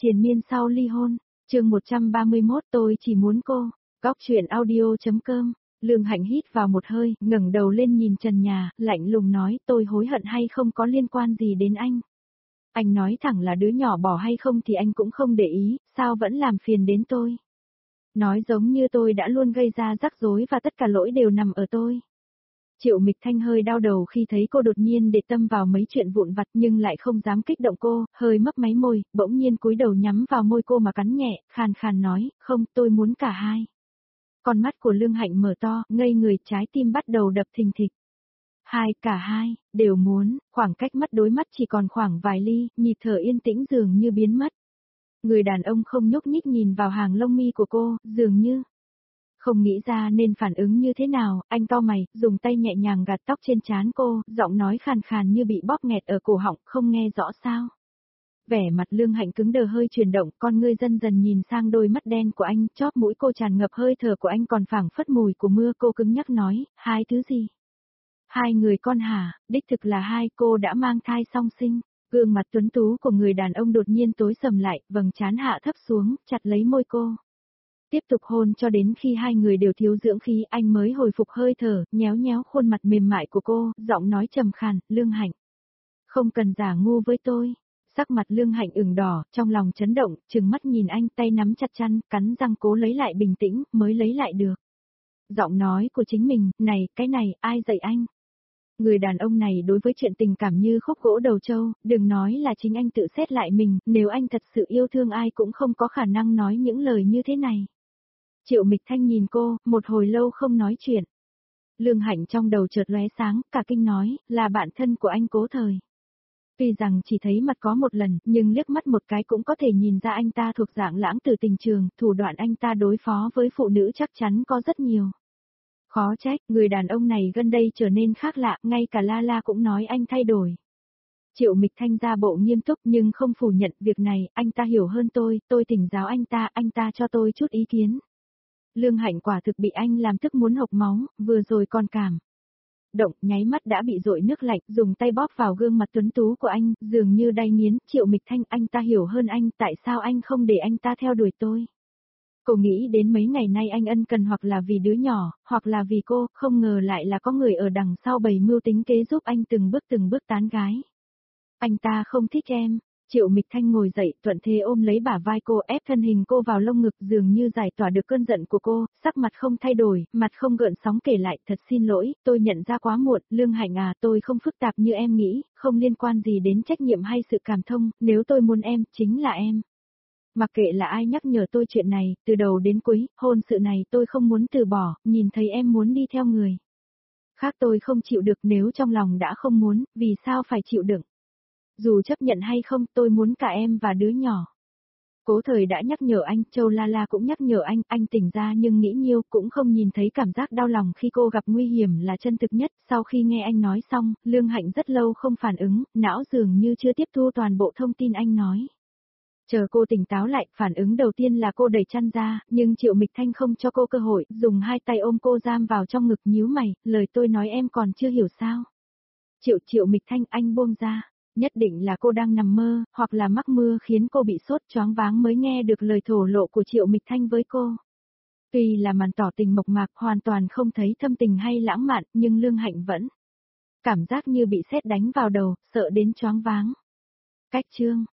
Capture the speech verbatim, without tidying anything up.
Triền miên sau ly hôn, chương một trăm ba mươi mốt tôi chỉ muốn cô, góc truyện audio.com, Lương Hạnh hít vào một hơi, ngẩng đầu lên nhìn trần nhà, lạnh lùng nói tôi hối hận hay không có liên quan gì đến anh. Anh nói thẳng là đứa nhỏ bỏ hay không thì anh cũng không để ý, sao vẫn làm phiền đến tôi. Nói giống như tôi đã luôn gây ra rắc rối và tất cả lỗi đều nằm ở tôi. Triệu Mịch Thanh hơi đau đầu khi thấy cô đột nhiên để tâm vào mấy chuyện vụn vặt nhưng lại không dám kích động cô, hơi mấp máy môi, bỗng nhiên cúi đầu nhắm vào môi cô mà cắn nhẹ, khàn khàn nói, không, tôi muốn cả hai. Con mắt của Lương Hạnh mở to, ngây người, trái tim bắt đầu đập thình thịch. Hai, cả hai, đều muốn, khoảng cách mắt đối mắt chỉ còn khoảng vài ly, nhịp thở yên tĩnh dường như biến mất. Người đàn ông không nhúc nhích nhìn vào hàng lông mi của cô, dường như không nghĩ ra nên phản ứng như thế nào, anh cau mày, dùng tay nhẹ nhàng gạt tóc trên trán cô, giọng nói khàn khàn như bị bóp nghẹt ở cổ họng, không nghe rõ sao. Vẻ mặt Lương Hạnh cứng đờ hơi chuyển động, con ngươi dần dần nhìn sang đôi mắt đen của anh, chóp mũi cô tràn ngập hơi thở của anh còn phảng phất mùi của mưa, cô cứng nhắc nói, hai thứ gì? Hai người con hả, đích thực là hai, cô đã mang thai song sinh. Gương mặt tuấn tú của người đàn ông đột nhiên tối sầm lại, vầng trán hạ thấp xuống, chặt lấy môi cô. Tiếp tục hôn cho đến khi hai người đều thiếu dưỡng khí, anh mới hồi phục hơi thở, nhéo nhéo khuôn mặt mềm mại của cô, giọng nói trầm khàn, Lương Hạnh. Không cần giả ngu với tôi. Sắc mặt Lương Hạnh ửng đỏ, trong lòng chấn động, trừng mắt nhìn anh, tay nắm chặt chăn, cắn răng cố lấy lại bình tĩnh, mới lấy lại được. Giọng nói của chính mình, này, cái này, ai dạy anh? Người đàn ông này đối với chuyện tình cảm như khúc gỗ đầu trâu, đừng nói là chính anh tự xét lại mình, nếu anh thật sự yêu thương ai cũng không có khả năng nói những lời như thế này. Triệu Mịch Thanh nhìn cô, một hồi lâu không nói chuyện. Lương Hạnh trong đầu chợt lóe sáng, cả kinh nói, là bạn thân của anh Cố Thời. Tuy rằng chỉ thấy mặt có một lần, nhưng liếc mắt một cái cũng có thể nhìn ra anh ta thuộc dạng lãng tử tình trường, thủ đoạn anh ta đối phó với phụ nữ chắc chắn có rất nhiều. Khó trách, người đàn ông này gần đây trở nên khác lạ, ngay cả La La cũng nói anh thay đổi. Triệu Mịch Thanh ra bộ nghiêm túc nhưng không phủ nhận việc này, anh ta hiểu hơn tôi, tôi thỉnh giáo anh ta, anh ta cho tôi chút ý kiến. Lương Hạnh quả thực bị anh làm tức muốn hộc máu, vừa rồi còn cảm động, nháy mắt đã bị dội nước lạnh, dùng tay bóp vào gương mặt tuấn tú của anh, dường như đay nghiến, Triệu Mịch Thanh, anh ta hiểu hơn anh, tại sao anh không để anh ta theo đuổi tôi? Cô nghĩ đến mấy ngày nay anh ân cần hoặc là vì đứa nhỏ, hoặc là vì cô, không ngờ lại là có người ở đằng sau bày mưu tính kế giúp anh từng bước từng bước tán gái. Anh ta không thích em. Triệu Mịch Thanh ngồi dậy, thuận thế ôm lấy bả vai cô, ép thân hình cô vào lông ngực, dường như giải tỏa được cơn giận của cô, sắc mặt không thay đổi, mặt không gợn sóng, kể lại, thật xin lỗi, tôi nhận ra quá muộn, Lương Hạnh à, tôi không phức tạp như em nghĩ, không liên quan gì đến trách nhiệm hay sự cảm thông, nếu tôi muốn em, chính là em. Mặc kệ là ai nhắc nhở tôi chuyện này, từ đầu đến cuối, hôn sự này tôi không muốn từ bỏ, nhìn thấy em muốn đi theo người khác tôi không chịu được, nếu trong lòng đã không muốn, vì sao phải chịu đựng? Dù chấp nhận hay không, tôi muốn cả em và đứa nhỏ. Cố Thời đã nhắc nhở anh, Châu La La cũng nhắc nhở anh, anh tỉnh ra nhưng nghĩ nhiêu cũng không nhìn thấy cảm giác đau lòng khi cô gặp nguy hiểm là chân thực nhất. Sau khi nghe anh nói xong, Lương Hạnh rất lâu không phản ứng, não dường như chưa tiếp thu toàn bộ thông tin anh nói. Chờ cô tỉnh táo lại, phản ứng đầu tiên là cô đẩy chăn ra, nhưng Triệu Mịch Thanh không cho cô cơ hội, dùng hai tay ôm cô giam vào trong ngực, nhíu mày, lời tôi nói em còn chưa hiểu sao? Triệu Triệu Mịch Thanh, anh buông ra. Nhất định là cô đang nằm mơ, hoặc là mắc mưa khiến cô bị sốt choáng váng mới nghe được lời thổ lộ của Triệu Mịch Thanh với cô. Tuy là màn tỏ tình mộc mạc, hoàn toàn không thấy thâm tình hay lãng mạn, nhưng Lương Hạnh vẫn cảm giác như bị sét đánh vào đầu, sợ đến choáng váng. Cách chương